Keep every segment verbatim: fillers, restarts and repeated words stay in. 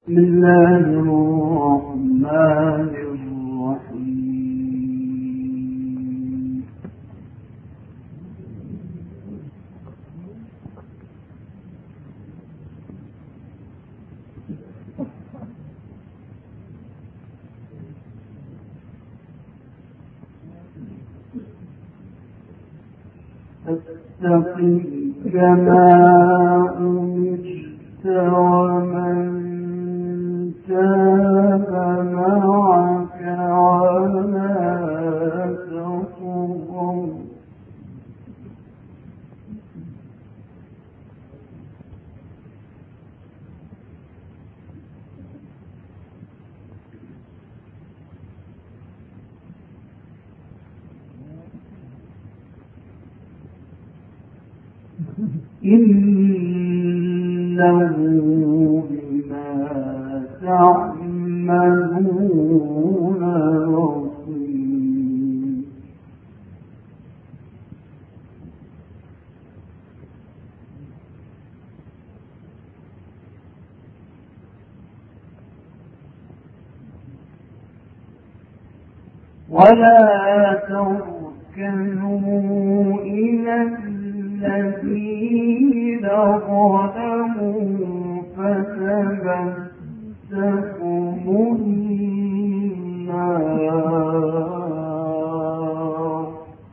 بسم الله الرحمن الرحيم. فاستقم كما أمرت ومن تاب معك ولا تطغوا إنه بما تعملون بصير. ولا تركنوا إلى الذين ظلموا فتمسكم النار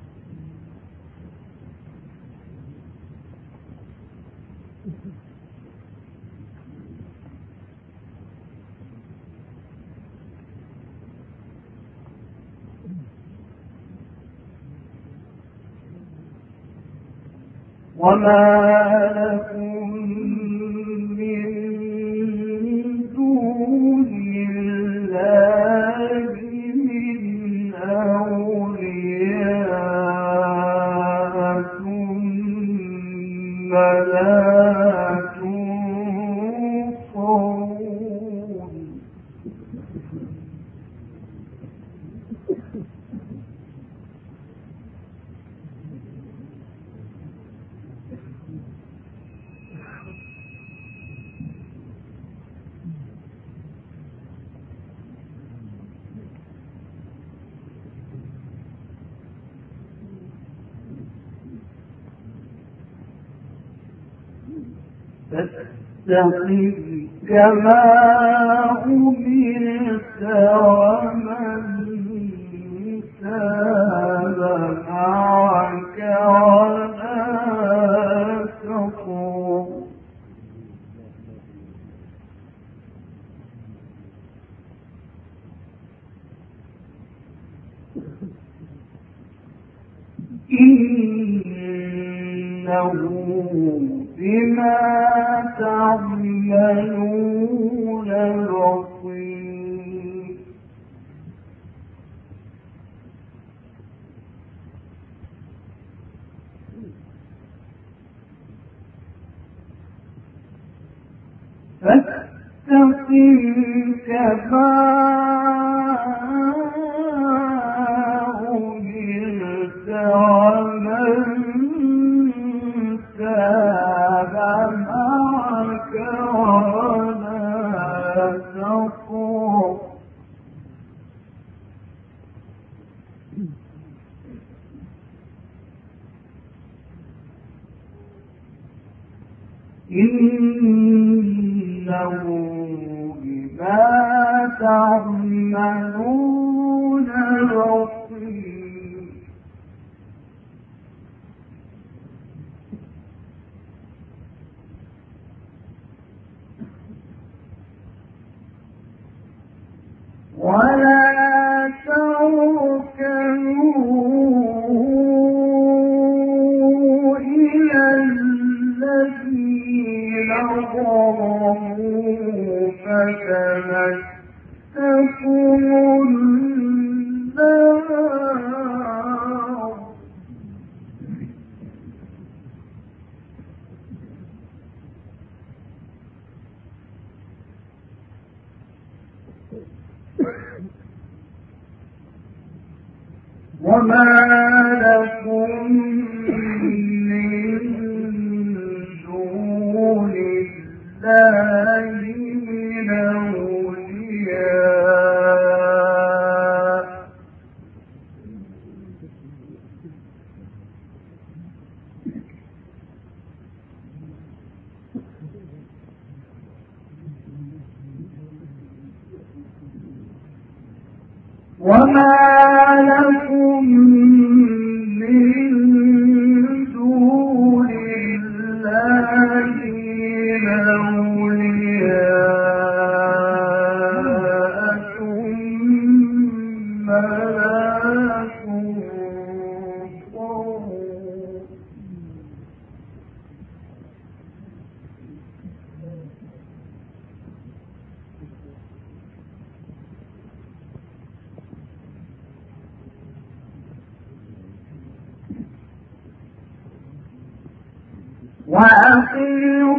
وما لكم من دون الله من أولياء ثم لا تنصرون. فاستقم كما أمرت ومن تاب معك ولا تطغ إنه بما تعملون بصير. فاستقم كما أمرت ومن تاب معك ولا تطغ إنه بما تعملون بصير. ولا تركنوا إلى الذين ظلموا فتمسكم النار وما لكم من دون الله من أولياء وما لكم من دون الله من أولياء ثم لا تنصرون وأقيموا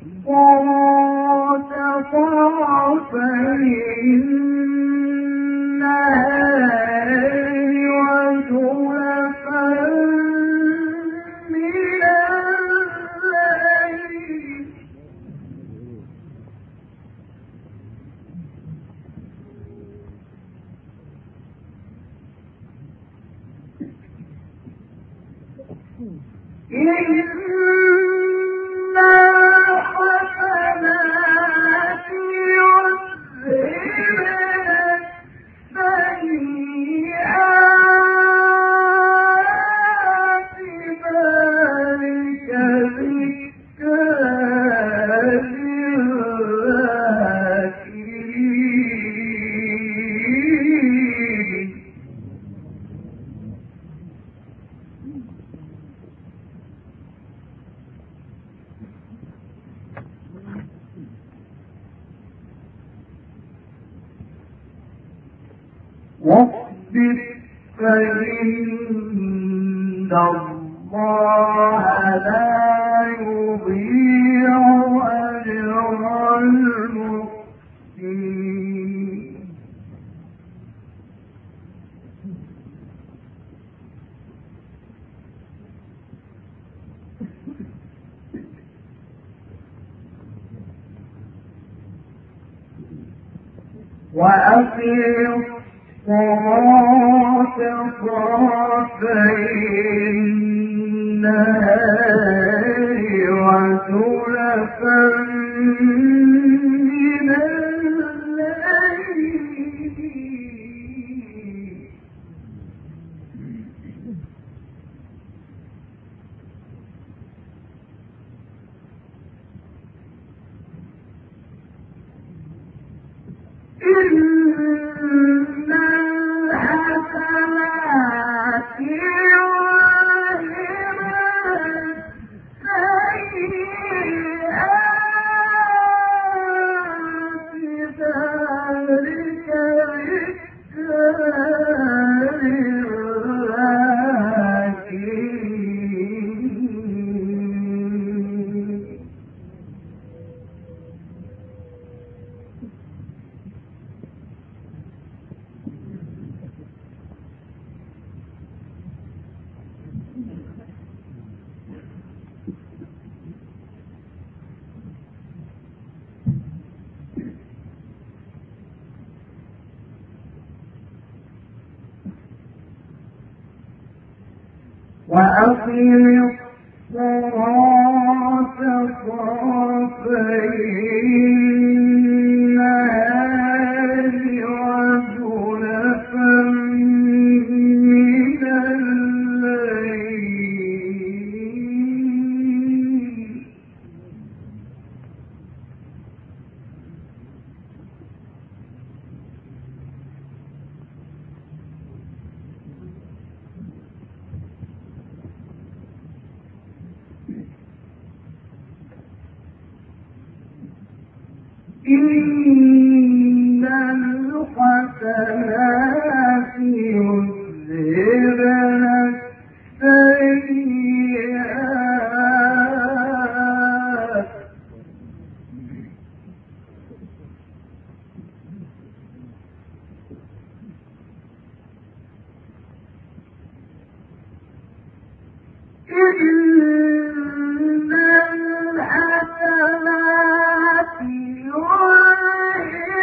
الصلاة طرفي النهار وزلفا من الليل إن الحسنات يذهبن السيئات ذلك ذكرى للذاكرين واصبر فإن الله لا يضيع أجر المحسنين وأقيموا الصلاة طرفي النهار وزلفا من الليل إن الحسنات يذهبن السيئات ذلك ذكرى للذاكرين وأقيموا الصلاة طرفي النهار وزلفا من الليل إن الحسنات يذهبن السيئات إن الحسنات يذهبن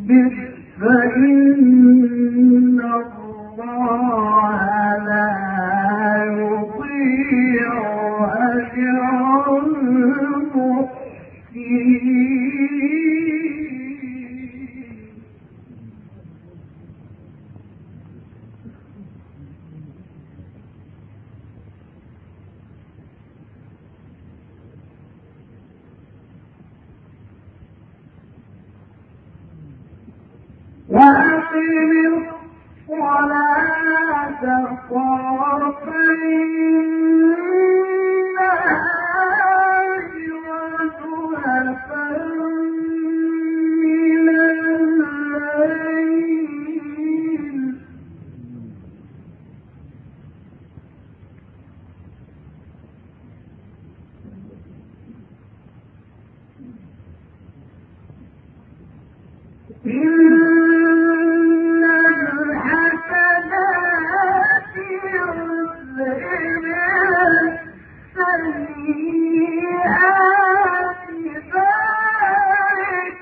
فإن الله لا يضيع أجر المحسنين. وأقم الصلاة طرفي النهار وزلفا من الليل إن الحسنات يذهبن السيئات ذلك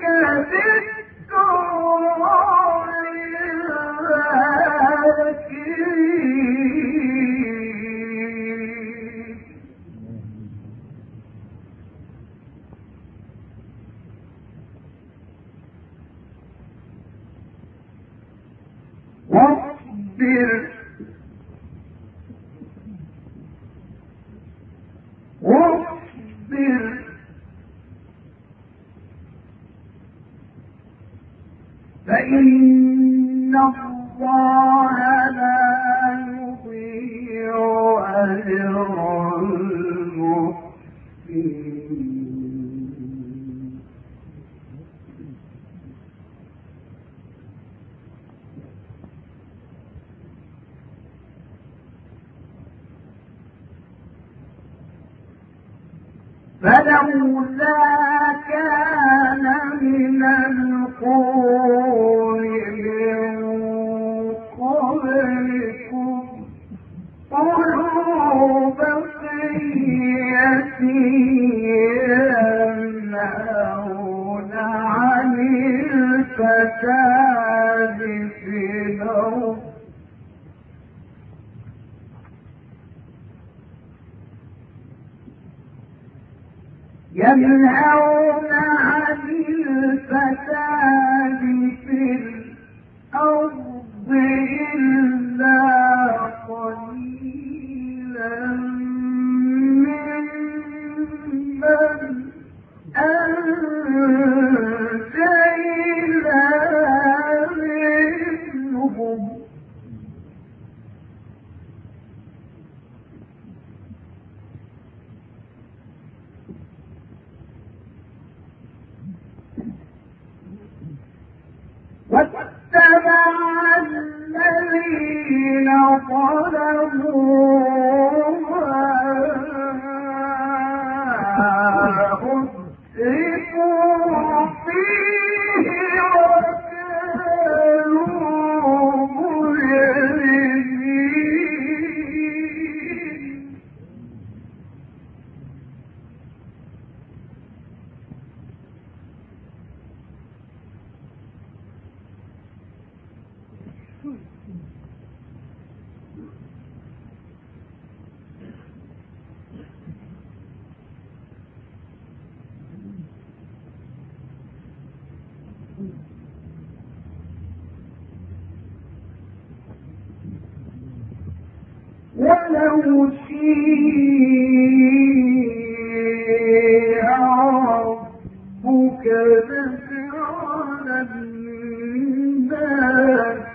ذكرى للذاكرين. واصبر واصبر فإن الله لا يضيع أجر المحسنين. فلولا كان من القرون من قبلكم أولو بقية ينهون عن الفساد في الأرض ينهون عن الفساد في الأرض إلا قليلا ممن أنجينا منهم واتبع الذين ظلموا ما أترفوا فيه وكانوا مجرمين. ولو شيء ربك لجعل الناس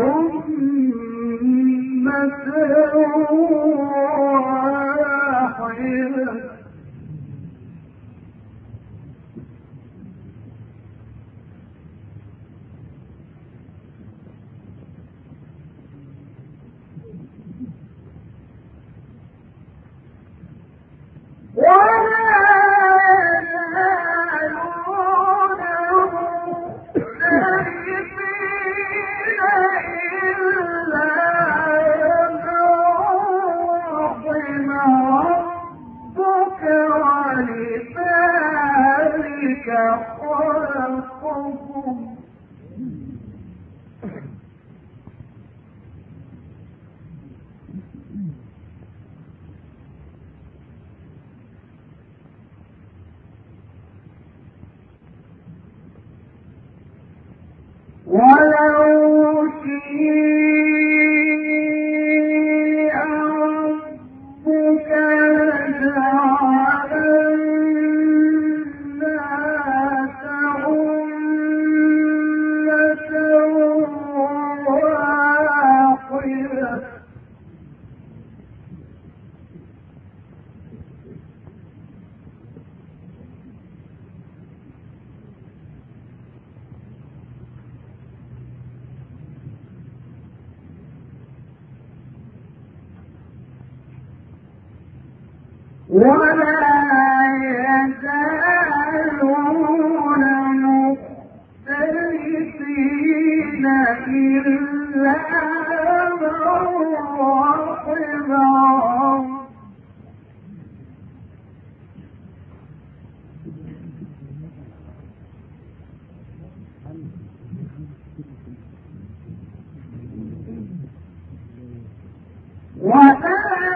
أمة واحدة خلقهم ولا يزالون مختلفين إلا من رحم ولا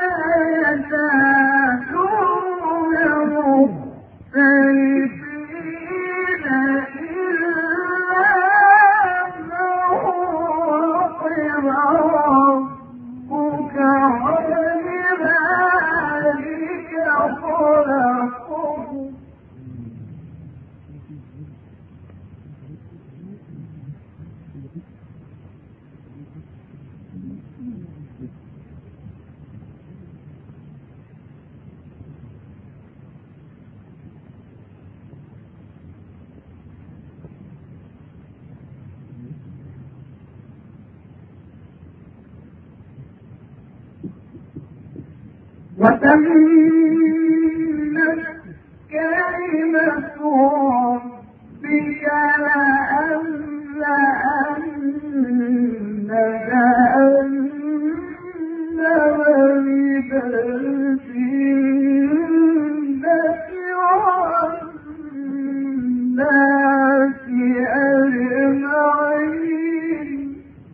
يزالون مختلفين إلا من رحم ربك ولذلك خلقهم وتمت كلمة ربك لأملأن جهنم من الجنة والناس أجمعين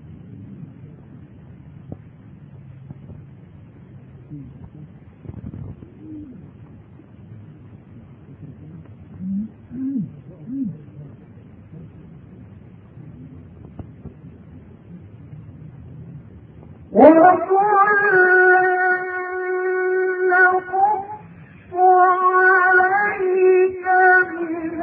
ونقص عليك من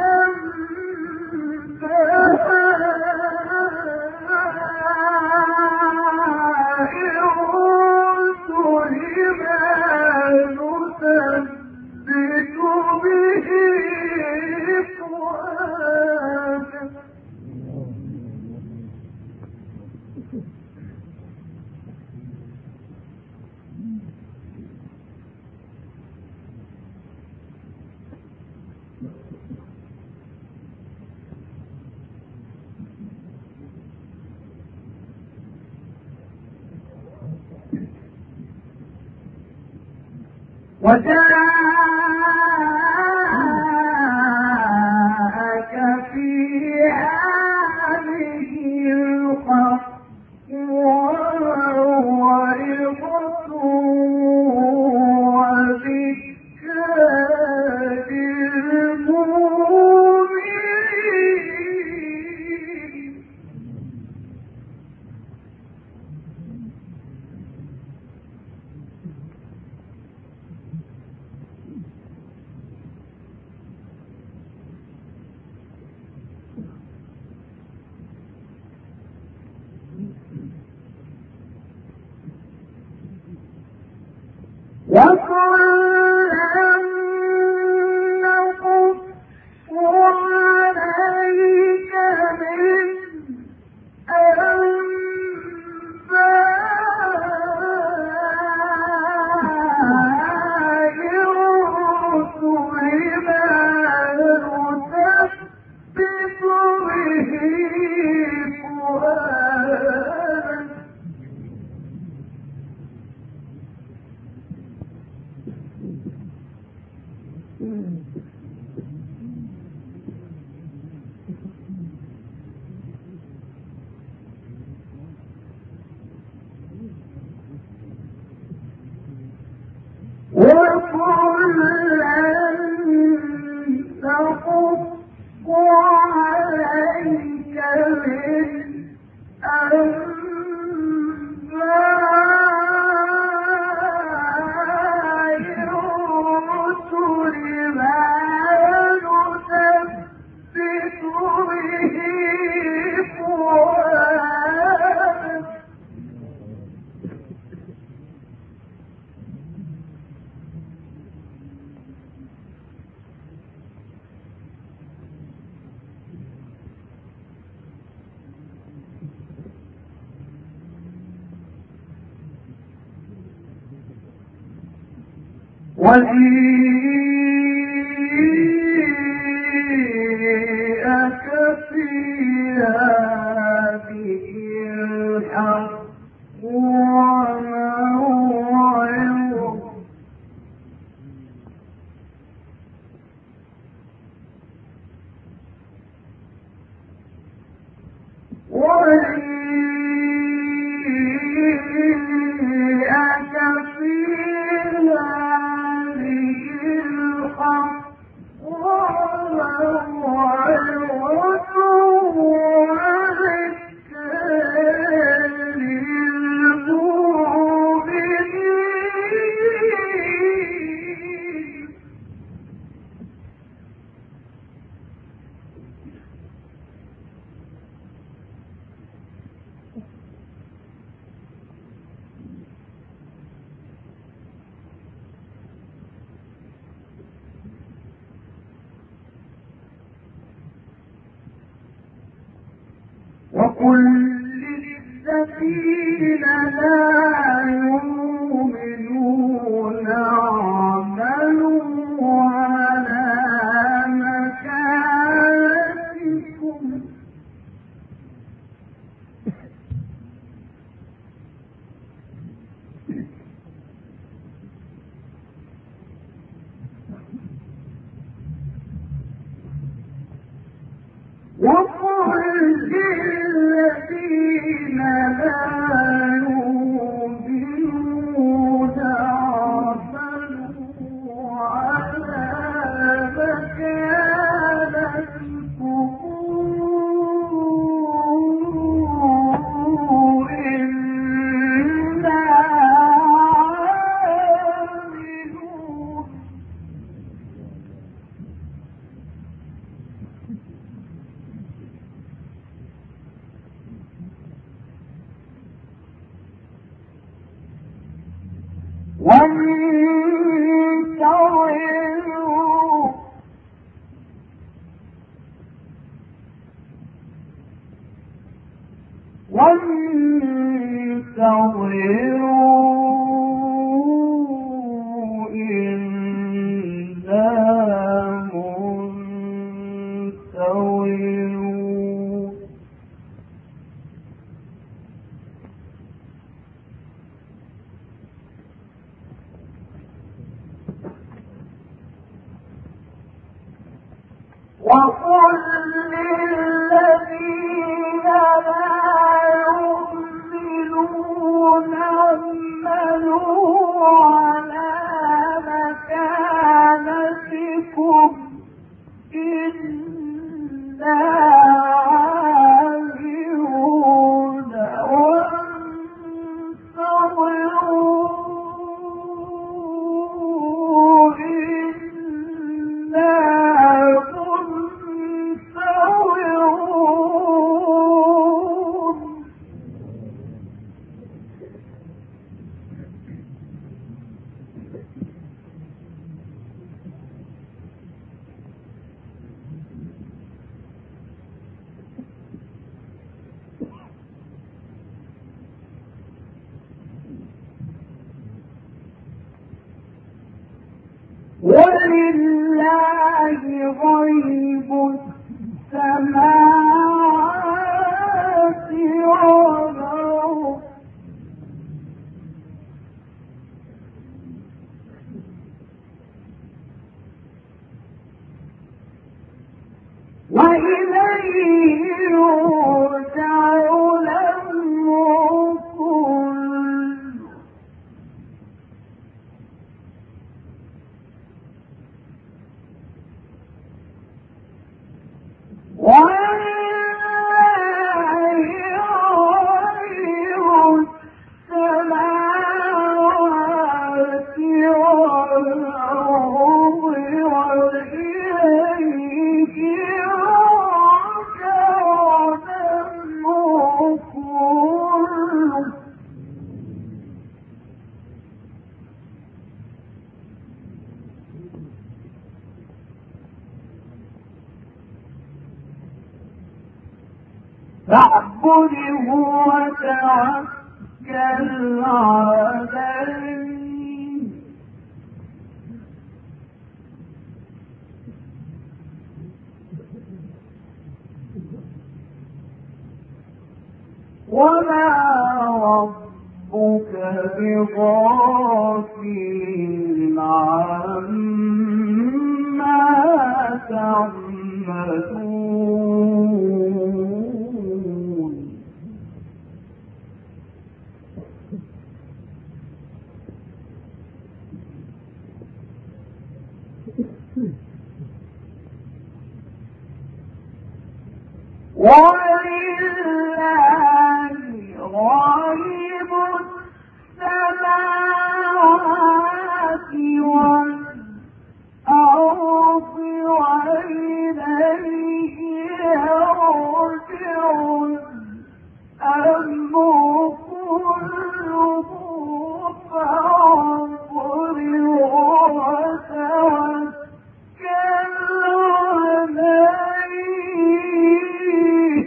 أنباء الرسل ما نثبت به فؤادك وجاءك في هذه الحق وموعظة وذكرى للمؤمنين وكلا نقص عليك من أنباء الرسل ما نثبت به فؤادك وكلا نقص عليك من أنباء وجيءك في هذه الحق وموعظة وجيءك في هذه الحق وموعظة وقل للذين لا يؤمنون اعملوا على مكانتكم وقل للذين لا يؤمنون اعملوا على مكانتكم إنا عاملون وانتظروا وانتظروا إنا منتظرون وقل للذين لا يؤمنون اعملوا على مكانتكم إنا عاملون وانتظروا إنا ولله غيب السماوات والأرض وإليه يرجع الأمر كله فاعبده وتوكل عليه وما ربك بغافل عما تعملون ولله غيب السماوات والأرض وإليه يرجع الأمر كله فاعبده وتوكل عليه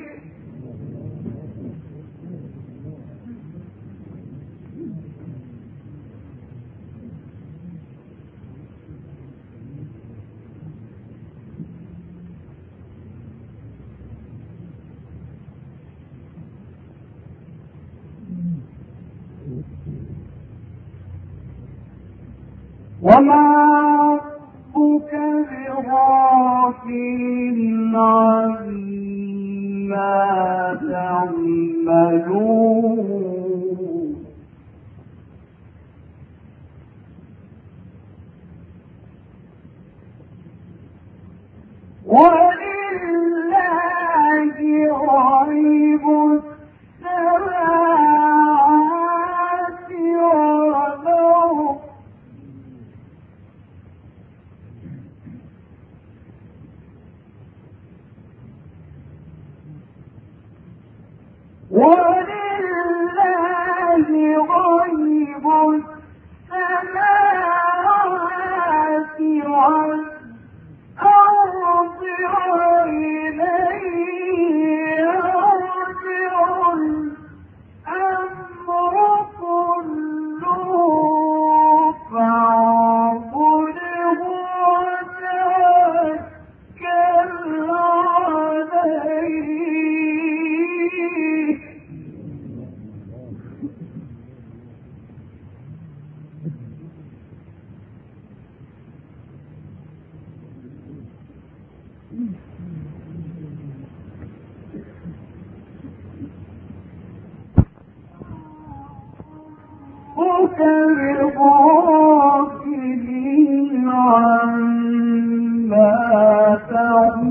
وما ربك بغافل عما تعملون ولله غيب السماوات والأرض ولله غيب السماوات والأرض وإليه يرجع الأمر كله فاعبده وتوكل عليه بغافل عما تعملون